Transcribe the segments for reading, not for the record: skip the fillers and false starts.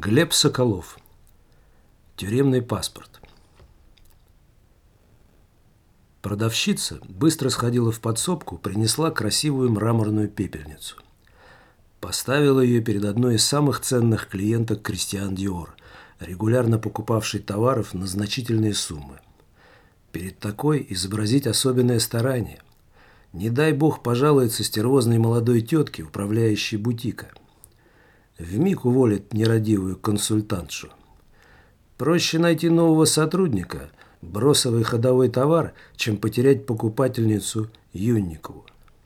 Глеб Соколов. Тюремный паспорт. Продавщица быстро сходила в подсобку, принесла красивую мраморную пепельницу. Поставила ее перед одной из самых ценных клиенток Кристиан Диор, регулярно покупавшей товаров на значительные суммы. Перед такой изобразить особенное старание. Не дай бог пожалуется стервозной молодой тетке, управляющей бутика. Вмиг уволит нерадивую консультантшу. Проще найти нового сотрудника, бросовый ходовой товар, чем потерять покупательницу Юнникову.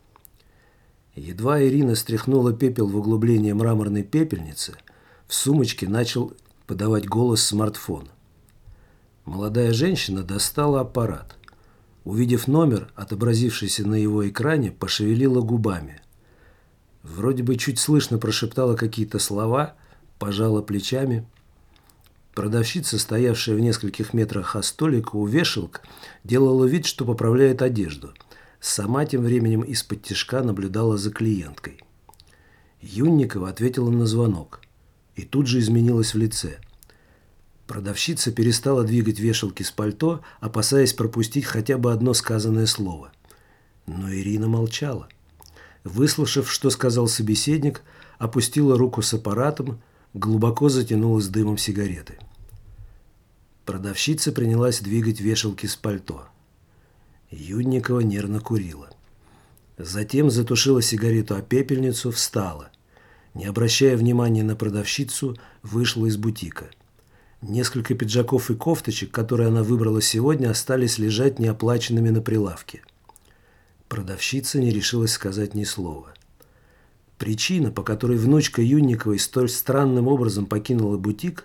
Едва Ирина стряхнула пепел в углубление мраморной пепельницы, в сумочке начал подавать голос смартфон. Молодая женщина достала аппарат. Увидев номер, отобразившийся на его экране, пошевелила губами. Вроде бы чуть слышно прошептала какие-то слова, пожала плечами. Продавщица, стоявшая в нескольких метрах от столика у вешалок, делала вид, что поправляет одежду. Сама тем временем из-под тишка наблюдала за клиенткой. Юнникова ответила на звонок и тут же изменилась в лице. Продавщица перестала двигать вешалки с пальто, опасаясь пропустить хотя бы одно сказанное слово. Но Ирина молчала. Выслушав, что сказал собеседник, опустила руку с аппаратом, глубоко затянулась дымом сигареты. Продавщица принялась двигать вешалки с пальто. Юнникова нервно курила. Затем затушила сигарету о пепельницу, встала. Не обращая внимания на продавщицу, вышла из бутика. Несколько пиджаков и кофточек, которые она выбрала сегодня, остались лежать неоплаченными на прилавке. Продавщица не решилась сказать ни слова. Причина, по которой внучка Юнниковой столь странным образом покинула бутик,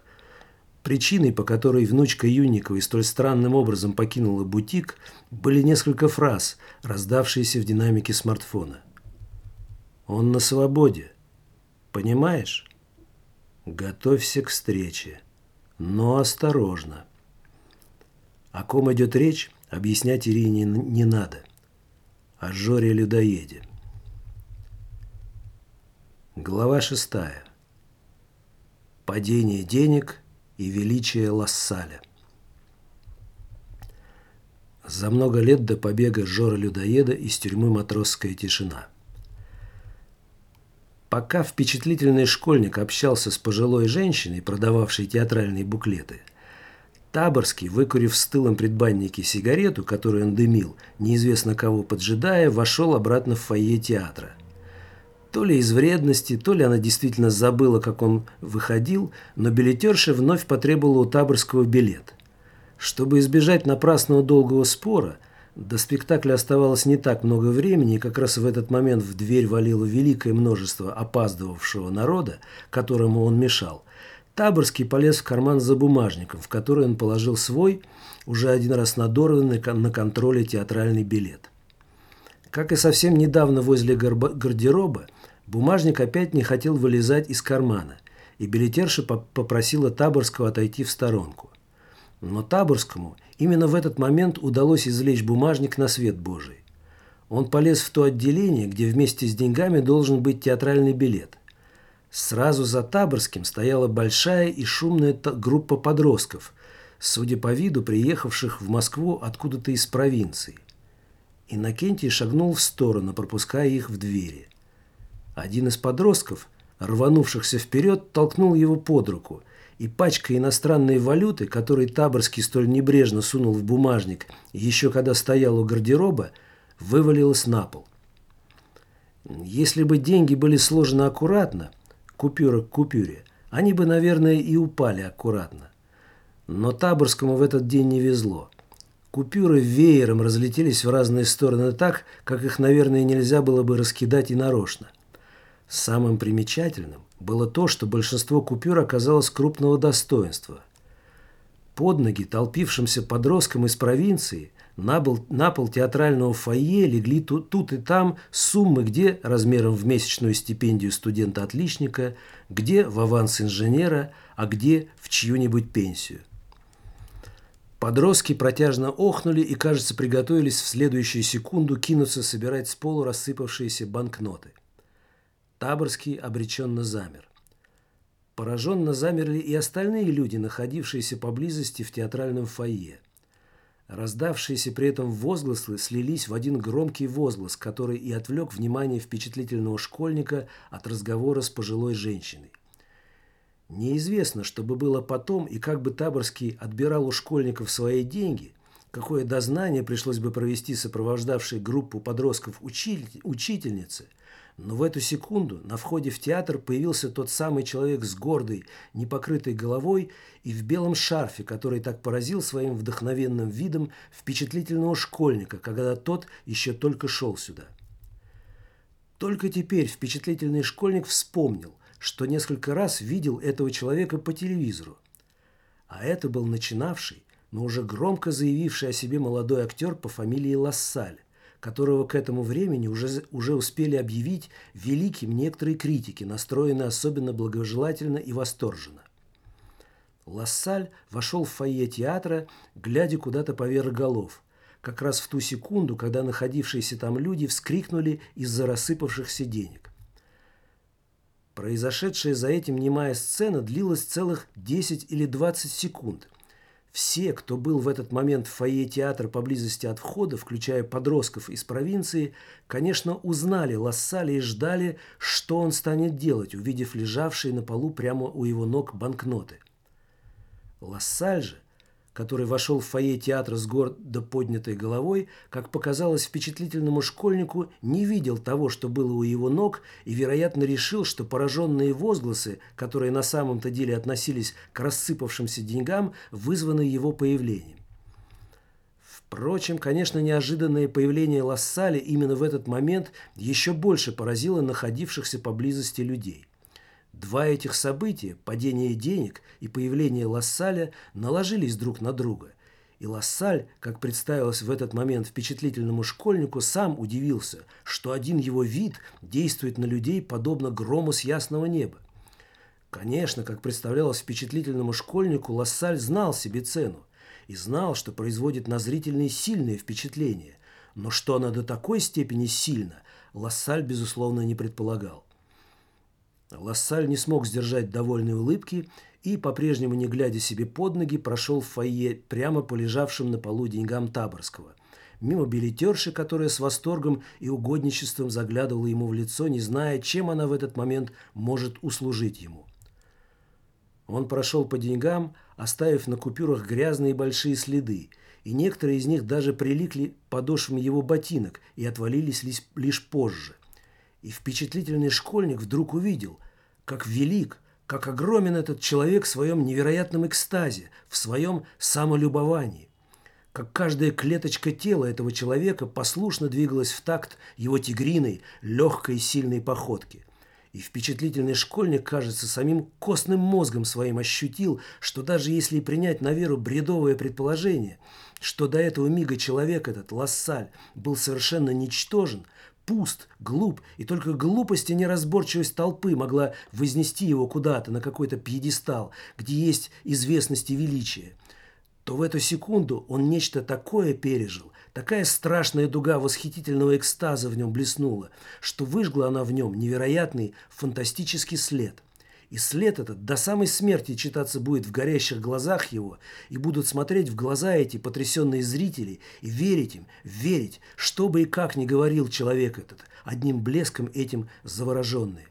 были несколько фраз, раздавшиеся в динамике смартфона. «Он на свободе. Понимаешь? Готовься к встрече. Но осторожно». О ком идет речь, объяснять Ирине не надо. О Жоре-людоеде. Глава 6. Падение денег и величие Лассаля. За много лет до побега Жоры-людоеда из тюрьмы «Матросская тишина». Пока впечатлительный школьник общался с пожилой женщиной, продававшей театральные буклеты, Таборский, выкурив в стылом предбаннике сигарету, которую он дымил, неизвестно кого поджидая, вошел обратно в фойе театра. То ли из вредности, то ли она действительно забыла, как он выходил, но билетерша вновь потребовала у Таборского билет. Чтобы избежать напрасного долгого спора, до спектакля оставалось не так много времени, и как раз в этот момент в дверь валило великое множество опаздывавшего народа, которому он мешал. Таборский полез в карман за бумажником, в который он положил свой, уже один раз надорванный на контроле театральный билет. Как и совсем недавно возле гардероба, бумажник опять не хотел вылезать из кармана, и билетерша попросила Таборского отойти в сторонку. Но Таборскому именно в этот момент удалось извлечь бумажник на свет Божий. Он полез в то отделение, где вместе с деньгами должен быть театральный билет. Сразу за Таборским стояла большая и шумная группа подростков, судя по виду, приехавших в Москву откуда-то из провинции. Иннокентий шагнул в сторону, пропуская их в двери. Один из подростков, рванувшихся вперед, толкнул его под руку, и пачка иностранной валюты, которую Таборский столь небрежно сунул в бумажник, еще когда стоял у гардероба, вывалилась на пол. Если бы деньги были сложены аккуратно, купюра к купюре, они бы, наверное, и упали аккуратно. Но Таборскому в этот день не везло. Купюры веером разлетелись в разные стороны так, как их, наверное, нельзя было бы раскидать и нарочно. Самым примечательным было то, что большинство купюр оказалось крупного достоинства. Под ноги толпившимся подросткам из провинции на пол театрального фойе легли тут и там суммы, где размером в месячную стипендию студента-отличника, где в аванс инженера, а где в чью-нибудь пенсию. Подростки протяжно охнули и, кажется, приготовились в следующую секунду кинуться собирать с полу рассыпавшиеся банкноты. Таборский обреченно замер. Пораженно замерли и остальные люди, находившиеся поблизости в театральном фойе. Раздавшиеся при этом возгласы слились в один громкий возглас, который и отвлек внимание впечатлительного школьника от разговора с пожилой женщиной. Неизвестно, что бы было потом и как бы Таборский отбирал у школьников свои деньги, какое дознание пришлось бы провести сопровождавшей группу подростков учительницы, но в эту секунду на входе в театр появился тот самый человек с гордой, непокрытой головой и в белом шарфе, который так поразил своим вдохновенным видом впечатлительного школьника, когда тот еще только шел сюда. Только теперь впечатлительный школьник вспомнил, что несколько раз видел этого человека по телевизору. А это был начинавший, но уже громко заявивший о себе молодой актер по фамилии Лассаль, которого к этому времени уже успели объявить великим некоторые критики, настроенные особенно благожелательно и восторженно. Лассаль вошел в фойе театра, глядя куда-то поверх голов, как раз в ту секунду, когда находившиеся там люди вскрикнули из-за рассыпавшихся денег. Произошедшая за этим немая сцена длилась целых 10 или 20 секунд. Все, кто был в этот момент в фойе театра поблизости от входа, включая подростков из провинции, конечно, узнали Лассаля и ждали, что он станет делать, увидев лежавшие на полу прямо у его ног банкноты. Лассаль же, который вошел в фойе театра с гордо поднятой головой, как показалось впечатлительному школьнику, не видел того, что было у его ног, и, вероятно, решил, что пораженные возгласы, которые на самом-то деле относились к рассыпавшимся деньгам, вызваны его появлением. Впрочем, конечно, неожиданное появление Лассаля именно в этот момент еще больше поразило находившихся поблизости людей. Два этих события, падение денег и появление Лассаля, наложились друг на друга. И Лассаль, как представилось в этот момент впечатлительному школьнику, сам удивился, что один его вид действует на людей подобно грому с ясного неба. Конечно, как представлялось впечатлительному школьнику, Лассаль знал себе цену и знал, что производит на зрительные сильные впечатления, но что она до такой степени сильна, Лассаль, безусловно, не предполагал. Лассаль не смог сдержать довольной улыбки и, по-прежнему не глядя себе под ноги, прошел в фойе прямо по лежавшим на полу деньгам Таборского, мимо билетерши, которая с восторгом и угодничеством заглядывала ему в лицо, не зная, чем она в этот момент может услужить ему. Он прошел по деньгам, оставив на купюрах грязные большие следы, и некоторые из них даже прилипли подошвами его ботинок и отвалились лишь позже. И впечатлительный школьник вдруг увидел, как велик, как огромен этот человек в своем невероятном экстазе, в своем самолюбовании. Как каждая клеточка тела этого человека послушно двигалась в такт его тигриной, легкой и сильной походки. И впечатлительный школьник, кажется, самим костным мозгом своим ощутил, что даже если принять на веру бредовое предположение, что до этого мига человек этот, Лассаль, был совершенно ничтожен, пуст, глуп, и только глупость и неразборчивость толпы могла вознести его куда-то на какой-то пьедестал, где есть известность и величие, то в эту секунду он нечто такое пережил, такая страшная дуга восхитительного экстаза в нем блеснула, что выжгла она в нем невероятный фантастический след. И след этот до самой смерти читаться будет в горящих глазах его, и будут смотреть в глаза эти потрясенные зрители и верить им, верить, что бы и как ни говорил человек этот, одним блеском этим завороженные.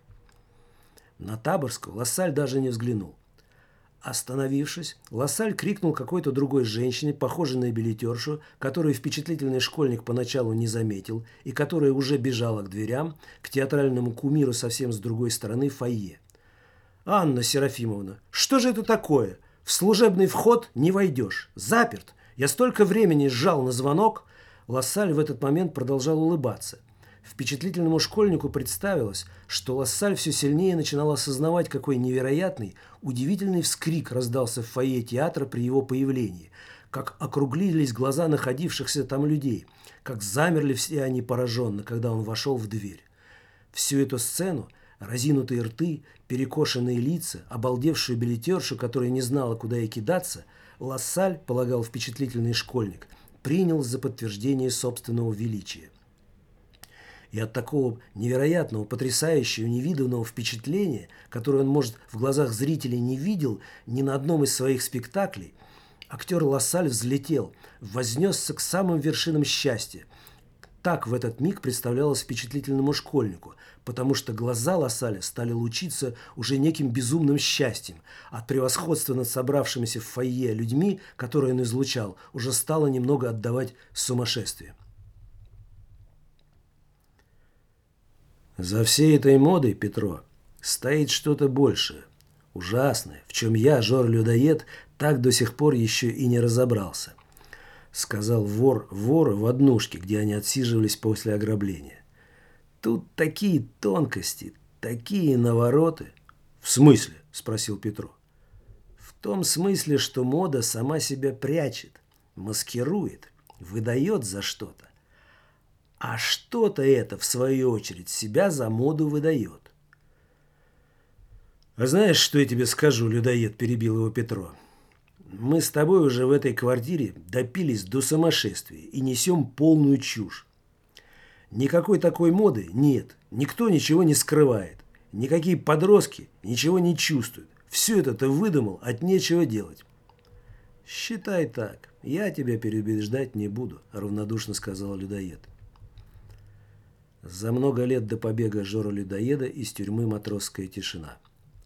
На Таборского Лассаль даже не взглянул. Остановившись, Лассаль крикнул какой-то другой женщине, похожей на билетершу, которую впечатлительный школьник поначалу не заметил и которая уже бежала к дверям, к театральному кумиру совсем с другой стороны фойе. «Анна Серафимовна, что же это такое? В служебный вход не войдешь. Заперт. Я столько времени сжал на звонок». Лассаль в этот момент продолжал улыбаться. Впечатлительному школьнику представилось, что Лассаль все сильнее начинал осознавать, какой невероятный, удивительный вскрик раздался в фойе театра при его появлении, как округлились глаза находившихся там людей, как замерли все они пораженно, когда он вошел в дверь. Всю эту сцену, разинутые рты, перекошенные лица, обалдевшую билетершу, которая не знала, куда ей кидаться, Лассаль, полагал впечатлительный школьник, принял за подтверждение собственного величия. и от такого невероятного, потрясающего, невиданного впечатления, которое он, может, в глазах зрителей не видел ни на одном из своих спектаклей, актер Лассаль взлетел, вознесся к самым вершинам счастья. Так в этот миг представлялось впечатлительному школьнику, потому что глаза Лассаля стали лучиться уже неким безумным счастьем. От превосходства над собравшимися в фойе людьми, которые он излучал, уже стало немного отдавать сумасшествие. За всей этой модой, Петро, стоит что-то большее, ужасное, в чем я, Жор-людоед, так до сих пор еще и не разобрался, сказал вор вору в однушке, где они отсиживались после ограбления. Тут такие тонкости, такие навороты. В смысле? Спросил Петро. В том смысле, что мода сама себя прячет, маскирует, выдает за что-то. А что-то это, в свою очередь, себя за моду выдает. «А знаешь, что я тебе скажу, людоед?» – перебил его Петро. «Мы с тобой уже в этой квартире допились до сумасшествия и несем полную чушь. Никакой такой моды нет, никто ничего не скрывает, никакие подростки ничего не чувствуют. Все это ты выдумал, от нечего делать». «Считай так, я тебя переубеждать не буду», – равнодушно сказал людоед. За много лет до побега Жора-людоеда из тюрьмы «Матросская тишина».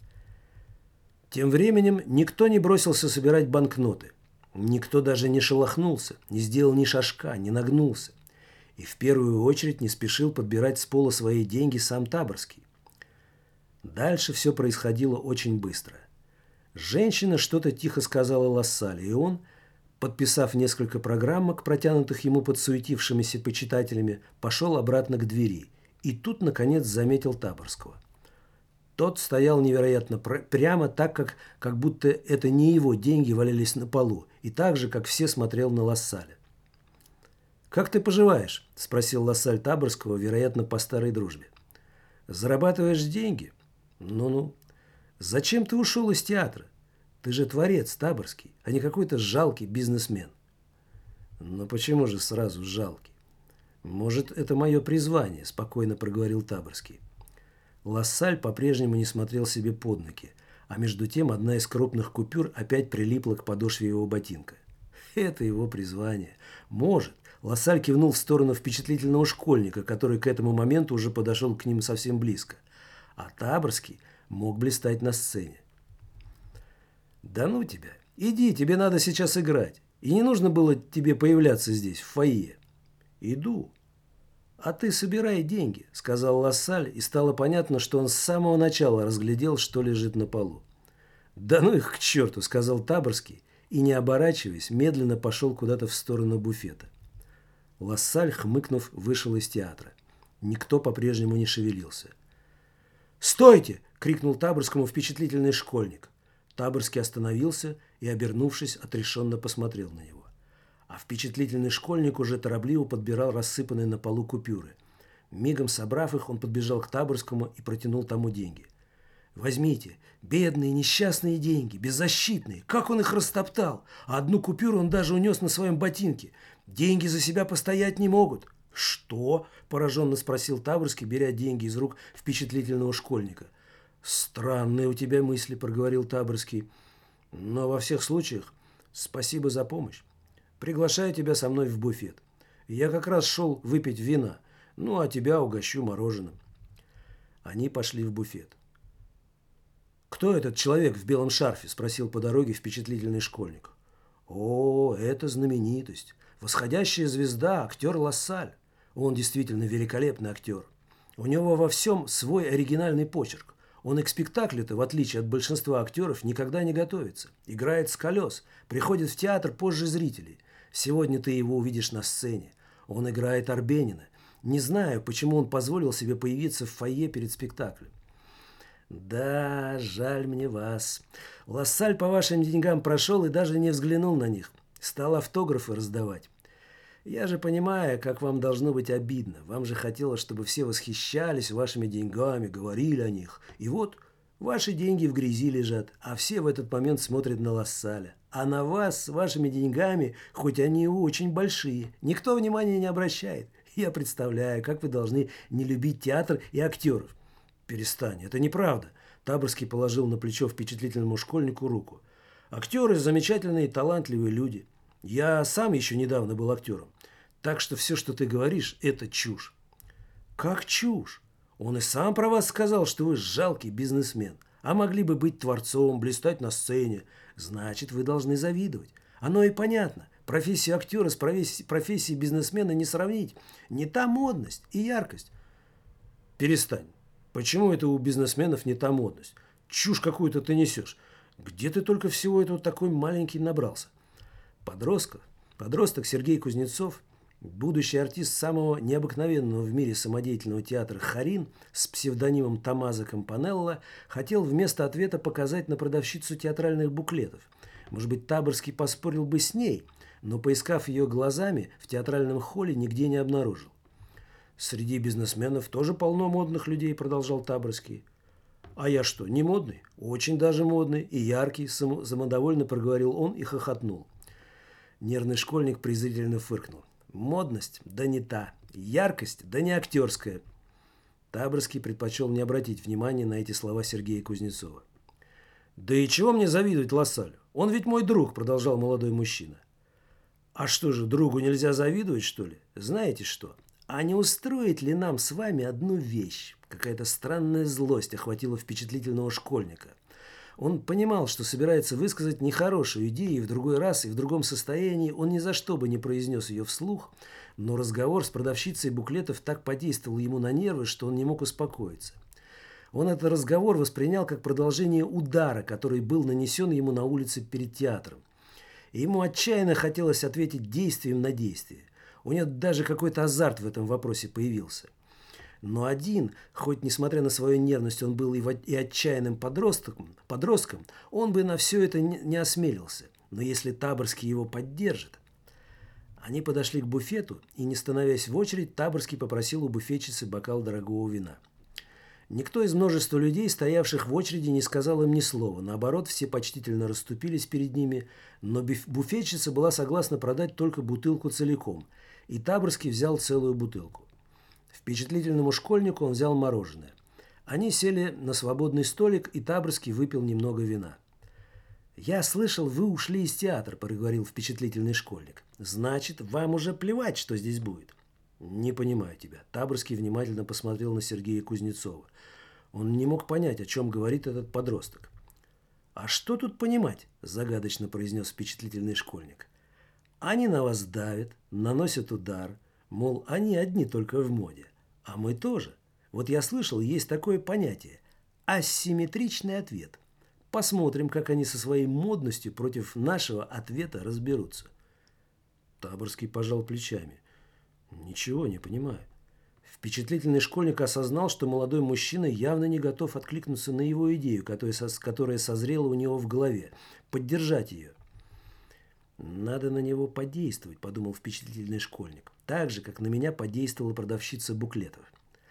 Тем временем никто не бросился собирать банкноты. Никто даже не шелохнулся, не сделал ни шажка, не нагнулся. И в первую очередь не спешил подбирать с пола свои деньги сам Таборский. Дальше все происходило очень быстро. Женщина что-то тихо сказала Лассалю, и он, подписав несколько программок, протянутых ему подсуетившимися почитателями, пошел обратно к двери. И тут, наконец, заметил Таборского. Тот стоял невероятно прямо, так как будто это не его деньги валялись на полу, и так же, как все, смотрел на Лассаля. «Как ты поживаешь?» – спросил Лассаль Таборского, вероятно, по старой дружбе. «Зарабатываешь деньги? Ну-ну. Зачем ты ушел из театра? Ты же творец, Таборский, а не какой-то жалкий бизнесмен». «Ну почему же сразу жалкий? Может, это мое призвание», – спокойно проговорил Таборский. Лассаль по-прежнему не смотрел себе под ноги, а между тем одна из крупных купюр опять прилипла к подошве его ботинка. Это его призвание. Может. Лассаль кивнул в сторону впечатлительного школьника, который к этому моменту уже подошел к ним совсем близко. А Таборский мог блистать на сцене. «Да ну тебя! Иди, тебе надо сейчас играть. И не нужно было тебе появляться здесь, в фойе». «Иду». «А ты собирай деньги», – сказал Лассаль, и стало понятно, что он с самого начала разглядел, что лежит на полу. «Да ну их к черту», – сказал Таборский, и, не оборачиваясь, медленно пошел куда-то в сторону буфета. Лассаль, хмыкнув, вышел из театра. Никто по-прежнему не шевелился. «Стойте!» – крикнул Таборскому впечатлительный школьник. Таборский остановился и, обернувшись, отрешенно посмотрел на него. А впечатлительный школьник уже торопливо подбирал рассыпанные на полу купюры. Мигом собрав их, он подбежал к Таборскому и протянул тому деньги. «Возьмите, бедные, несчастные деньги, беззащитные. Как он их растоптал! А одну купюру он даже унес на своем ботинке. Деньги за себя постоять не могут». «Что?» – пораженно спросил Таборский, беря деньги из рук впечатлительного школьника. «Странные у тебя мысли», – проговорил Таборский. «Но во всех случаях спасибо за помощь. Приглашаю тебя со мной в буфет. Я как раз шел выпить вина, ну а тебя угощу мороженым». Они пошли в буфет. «Кто этот человек в белом шарфе?» – спросил по дороге впечатлительный школьник. «О, это знаменитость. Восходящая звезда, актер Лассаль. Он действительно великолепный актер. У него во всем свой оригинальный почерк. Он и к спектаклю-то, в отличие от большинства актеров, никогда не готовится. Играет с колес, приходит в театр позже зрителей. Сегодня ты его увидишь на сцене. Он играет Арбенина. Не знаю, почему он позволил себе появиться в фойе перед спектаклем». «Да, жаль мне вас. Лассаль по вашим деньгам прошел и даже не взглянул на них. Стал автографы раздавать. Я же понимаю, как вам должно быть обидно. Вам же хотелось, чтобы все восхищались вашими деньгами, говорили о них. И вот ваши деньги в грязи лежат, а все в этот момент смотрят на Лассаля. А на вас с вашими деньгами, хоть они и очень большие, никто внимания не обращает. Я представляю, как вы должны не любить театр и актеров. Перестань, это неправда. Таборский положил на плечо впечатлительному школьнику руку. Актеры замечательные и талантливые люди. Я сам еще недавно был актером. Так что все, что ты говоришь, это чушь. Как чушь? Он и сам про вас сказал, что вы жалкий бизнесмен. А могли бы быть творцом, блистать на сцене. Значит, вы должны завидовать. Оно и понятно. Профессию актера с профессией бизнесмена не сравнить. Не та модность и яркость. Перестань. Почему это у бизнесменов не та модность? Чушь какую-то ты несешь. Где ты только всего этого такой маленький набрался? Подросток Сергей Кузнецов, будущий артист самого необыкновенного в мире самодеятельного театра «Харин» с псевдонимом Томмазо Кампанелло, хотел вместо ответа показать на продавщицу театральных буклетов. Может быть, Таборский поспорил бы с ней, но, поискав ее глазами, в театральном холле нигде не обнаружил. «Среди бизнесменов тоже полно модных людей», – продолжал Таборский. «А я что, не модный? Очень даже модный и яркий», – самодовольно проговорил он и хохотнул. Нервный школьник презрительно фыркнул. «Модность? Да не та. Яркость? Да не актерская». Таборский предпочел не обратить внимания на эти слова Сергея Кузнецова. «Да и чего мне завидовать Лассалю? Он ведь мой друг», – продолжал молодой мужчина. «А что же, другу нельзя завидовать, что ли? Знаете что? А не устроит ли нам с вами одну вещь?» Какая-то странная злость охватила впечатлительного школьника. Он понимал, что собирается высказать нехорошую идею, и в другой раз, и в другом состоянии он ни за что бы не произнес ее вслух, но разговор с продавщицей буклетов так подействовал ему на нервы, что он не мог успокоиться. Он этот разговор воспринял как продолжение удара, который был нанесен ему на улице перед театром. И ему отчаянно хотелось ответить действием на действие. У него даже какой-то азарт в этом вопросе появился. Но один, хоть несмотря на свою нервность он был и отчаянным подростком, он бы на все это не осмелился. Но если Таборский его поддержит... Они подошли к буфету, и, не становясь в очередь, Таборский попросил у буфетчицы бокал дорогого вина. Никто из множества людей, стоявших в очереди, не сказал им ни слова. Наоборот, все почтительно расступились перед ними, но буфетчица была согласна продать только бутылку целиком, и Таборский взял целую бутылку. Впечатлительному школьнику он взял мороженое. Они сели на свободный столик, и Таборский выпил немного вина. «Я слышал, вы ушли из театра», – проговорил впечатлительный школьник. «Значит, вам уже плевать, что здесь будет». «Не понимаю тебя». Таборский внимательно посмотрел на Сергея Кузнецова. Он не мог понять, о чем говорит этот подросток. «А что тут понимать?» – загадочно произнес впечатлительный школьник. «Они на вас давят, наносят удар, мол, они одни только в моде. А мы тоже. Вот я слышал, есть такое понятие – асимметричный ответ. Посмотрим, как они со своей модностью против нашего ответа разберутся». Таборский пожал плечами. «Ничего не понимаю». Впечатлительный школьник осознал, что молодой мужчина явно не готов откликнуться на его идею, которая созрела у него в голове, поддержать ее. «Надо на него подействовать», – подумал впечатлительный школьник, так же, как на меня подействовала продавщица буклетов.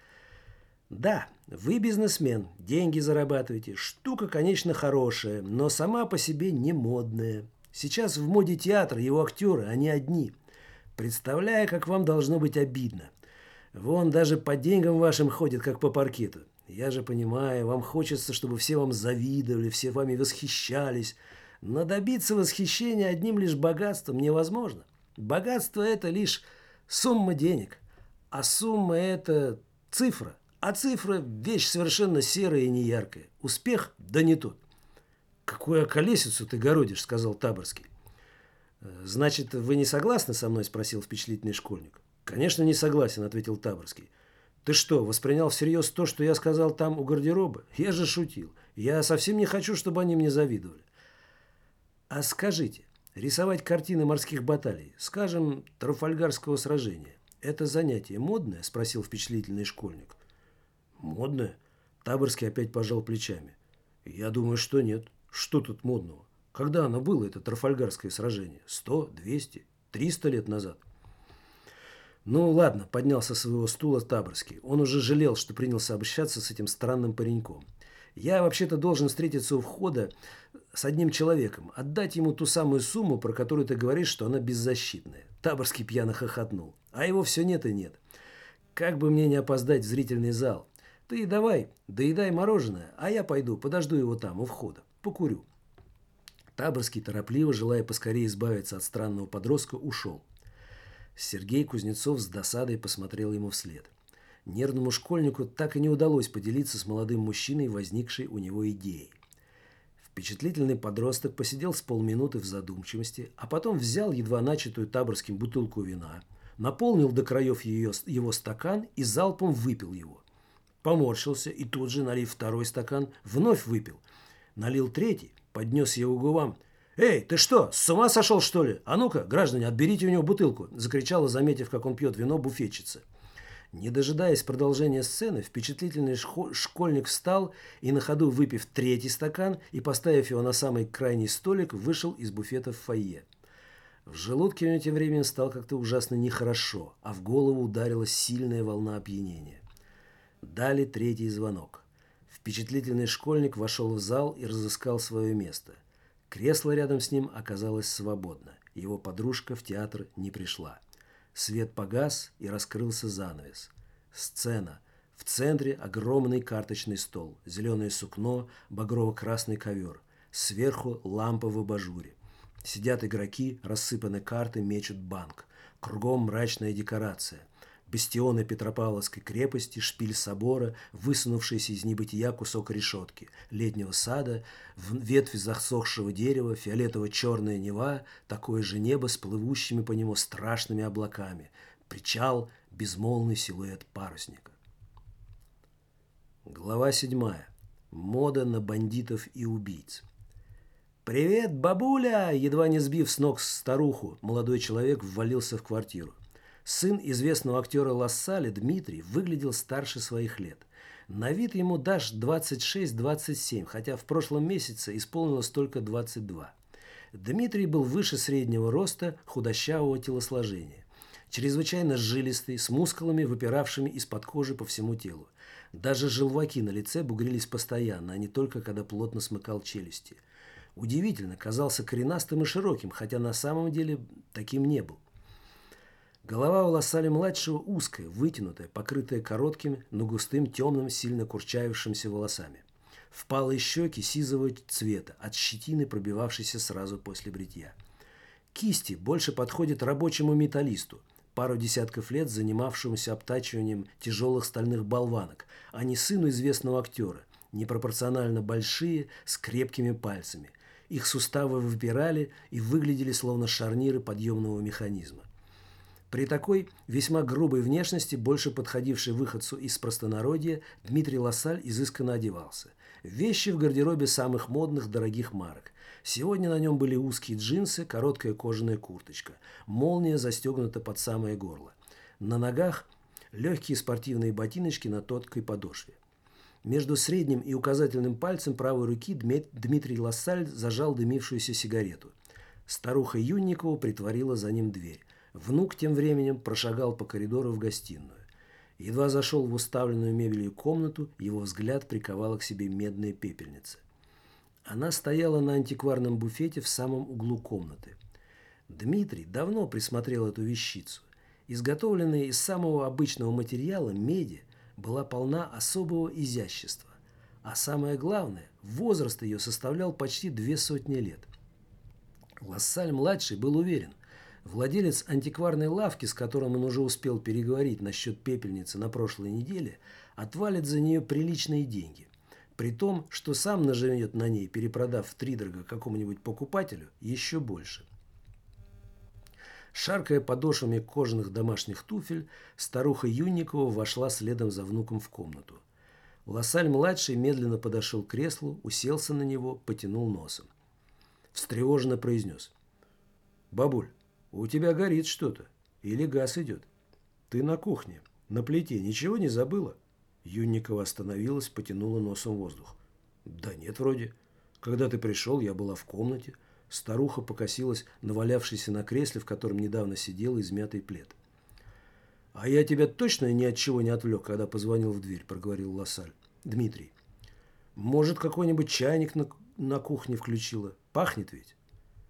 «Да, вы бизнесмен, деньги зарабатываете, штука, конечно, хорошая, но сама по себе не модная. Сейчас в моде театр, его актеры, они одни. Представляю, как вам должно быть обидно. Вон даже по деньгам вашим ходят, как по паркету. Я же понимаю, вам хочется, чтобы все вам завидовали, все вами восхищались. Но добиться восхищения одним лишь богатством невозможно. Богатство – это лишь сумма денег, а сумма – это цифра. А цифра – вещь совершенно серая и неяркая. Успех – да не тот». «Какую околесицу ты городишь», – сказал Таборский. «Значит, вы не согласны со мной?» – спросил впечатлительный школьник. «Конечно, не согласен», – ответил Таборский. «Ты что, воспринял всерьез то, что я сказал там у гардероба? Я же шутил. Я совсем не хочу, чтобы они мне завидовали». «А скажите, рисовать картины морских баталий, скажем, Трафальгарского сражения, это занятие модное?» – спросил впечатлительный школьник. «Модное?» – Таборский опять пожал плечами. «Я думаю, что нет. Что тут модного? Когда оно было, это Трафальгарское сражение? 100, 200, 300 лет назад?» «Ну ладно», – поднялся со своего стула Таборский. Он уже жалел, что принялся общаться с этим странным пареньком. «Я вообще-то должен встретиться у входа с одним человеком, отдать ему ту самую сумму, про которую ты говоришь, что она беззащитная». Таборский пьяно хохотнул. «А его все нет и нет. Как бы мне не опоздать в зрительный зал. Ты давай, доедай мороженое, а я пойду, подожду его там, у входа. Покурю». Таборский, торопливо, желая поскорее избавиться от странного подростка, ушел. Сергей Кузнецов с досадой посмотрел ему вслед. Нервному школьнику так и не удалось поделиться с молодым мужчиной возникшей у него идеей. Впечатлительный подросток посидел с полминуты в задумчивости, а потом взял едва начатую Таборским бутылку вина, наполнил до краев его стакан и залпом выпил его. Поморщился и тут же, налив второй стакан, вновь выпил. Налил третий, поднес его к губам. «Эй, ты что, с ума сошел, что ли? А ну-ка, граждане, отберите у него бутылку!» – закричала, заметив, как он пьет вино, буфетчица. Не дожидаясь продолжения сцены, впечатлительный школьник встал и, на ходу выпив третий стакан и поставив его на самый крайний столик, вышел из буфета в фойе. В желудке у него тем временем стало как-то ужасно нехорошо, а в голову ударила сильная волна опьянения. Дали третий звонок. Впечатлительный школьник вошел в зал и разыскал свое место. Кресло рядом с ним оказалось свободно. Его подружка в театр не пришла. Свет погас, и раскрылся занавес. Сцена. В центре огромный карточный стол, зеленое сукно, багрово-красный ковер. Сверху лампа в абажуре. Сидят игроки, рассыпаны карты, мечут банк. Кругом мрачная декорация. Бастионы Петропавловской крепости, шпиль собора, высунувшийся из небытия кусок решетки, летнего сада, ветви засохшего дерева, фиолетово-черная Нева, такое же небо с плывущими по нему страшными облаками, причал, безмолвный силуэт парусника. Глава 7. Мода на бандитов и убийц. «Привет, бабуля!» Едва не сбив с ног старуху, молодой человек ввалился в квартиру. Сын известного актера Лассаля, Дмитрий, выглядел старше своих лет. На вид ему даже 26-27, хотя в прошлом месяце исполнилось только 22. Дмитрий был выше среднего роста, худощавого телосложения. Чрезвычайно жилистый, с мускулами, выпиравшими из-под кожи по всему телу. Даже желваки на лице бугрились постоянно, а не только когда плотно смыкал челюсти. Удивительно, казался коренастым и широким, хотя на самом деле таким не был. Голова у Лассаля-младшего узкая, вытянутая, покрытая короткими, но густым, темным, сильно курчавившимся волосами. Впалые щеки сизого цвета, от щетины, пробивавшейся сразу после бритья. Кисти больше подходят рабочему металлисту, пару десятков лет занимавшемуся обтачиванием тяжелых стальных болванок, а не сыну известного актера, непропорционально большие, с крепкими пальцами. Их суставы выпирали и выглядели словно шарниры подъемного механизма. При такой весьма грубой внешности, больше подходившей выходцу из простонародья, Дмитрий Лассаль изысканно одевался. Вещи в гардеробе самых модных, дорогих марок. Сегодня на нем были узкие джинсы, короткая кожаная курточка. Молния застегнута под самое горло. На ногах легкие спортивные ботиночки на тонкой подошве. Между средним и указательным пальцем правой руки Дмитрий Лассаль зажал дымившуюся сигарету. Старуха Юнникова притворила за ним дверь. Внук тем временем прошагал по коридору в гостиную. Едва зашел в уставленную мебелью комнату, его взгляд приковала к себе медная пепельница. Она стояла на антикварном буфете в самом углу комнаты. Дмитрий давно присмотрел эту вещицу. Изготовленная из самого обычного материала, меди, была полна особого изящества. А самое главное, возраст ее составлял почти 200 лет. Лассаль-младший был уверен, владелец антикварной лавки, с которым он уже успел переговорить насчет пепельницы на прошлой неделе, отвалит за нее приличные деньги. При том, что сам наживет на ней, перепродав втридорога какому-нибудь покупателю, еще больше. Шаркая подошвами кожаных домашних туфель, старуха Юнникова вошла следом за внуком в комнату. Лассаль-младший медленно подошел к креслу, уселся на него, потянул носом. Встревоженно произнес: «Бабуль, у тебя горит что-то. Или газ идет. Ты на кухне, на плите, ничего не забыла?» Юнникова остановилась, потянула носом воздух. «Да нет, вроде. Когда ты пришел, я была в комнате». Старуха покосилась на валявшийся на кресле, в котором недавно сидел измятый плед. «А я тебя точно ни от чего не отвлек, когда позвонил в дверь», – проговорил Лассаль. «Дмитрий, может, какой-нибудь чайник на кухне включила? Пахнет ведь?»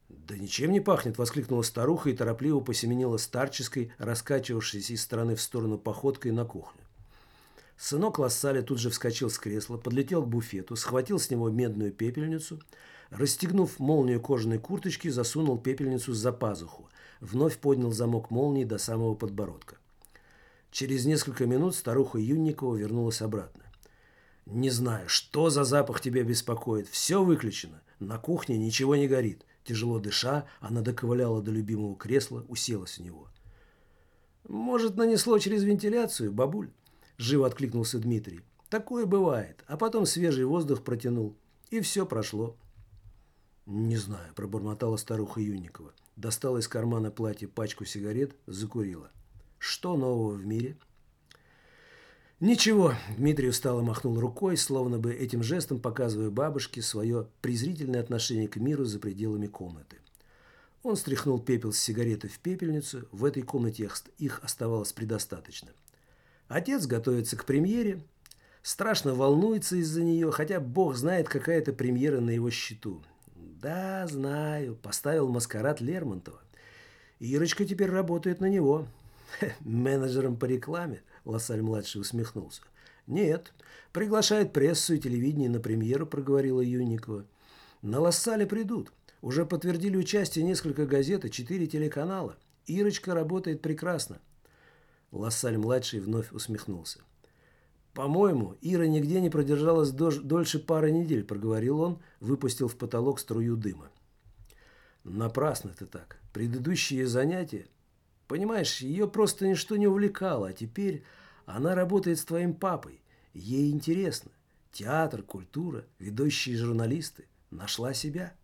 «Да ничем не пахнет!» – воскликнула старуха и торопливо посеменила старческой, раскачивавшейся из стороны в сторону походкой на кухню. Сынок Лассаля тут же вскочил с кресла, подлетел к буфету, схватил с него медную пепельницу, расстегнув молнию кожаной курточки, засунул пепельницу за пазуху, вновь поднял замок молнии до самого подбородка. Через несколько минут старуха Юнникова вернулась обратно. «Не знаю, что за запах тебя беспокоит. Все выключено. На кухне ничего не горит». Тяжело дыша, она доковыляла до любимого кресла, уселась в него. «Может, нанесло через вентиляцию, бабуль?» Живо откликнулся Дмитрий. «Такое бывает». А потом свежий воздух протянул. И все прошло. «Не знаю», – пробормотала старуха Юнникова. Достала из кармана платья пачку сигарет, закурила. «Что нового в мире?» «Ничего», – Дмитрий устало махнул рукой, словно бы этим жестом показывая бабушке свое презрительное отношение к миру за пределами комнаты. Он стряхнул пепел с сигареты в пепельницу, в этой комнате их оставалось предостаточно. Отец готовится к премьере, страшно волнуется из-за нее, хотя бог знает, какая это премьера на его счету. «Да, знаю, поставил маскарад Лермонтова. Ирочка теперь работает на него». «Менеджером по рекламе?» – Лассаль-младший усмехнулся. «Нет, приглашает прессу и телевидение на премьеру», – проговорила Юнникова. «На Лассале придут. Уже подтвердили участие несколько газет и 4 телеканала. Ирочка работает прекрасно». Лассаль-младший вновь усмехнулся. «По-моему, Ира нигде не продержалась дольше пары недель», – проговорил он, выпустил в потолок струю дыма. «Напрасно ты так. Предыдущие занятия... Понимаешь, ее просто ничто не увлекало, а теперь она работает с твоим папой. Ей интересно. Театр, культура, ведущие журналисты. Нашла себя».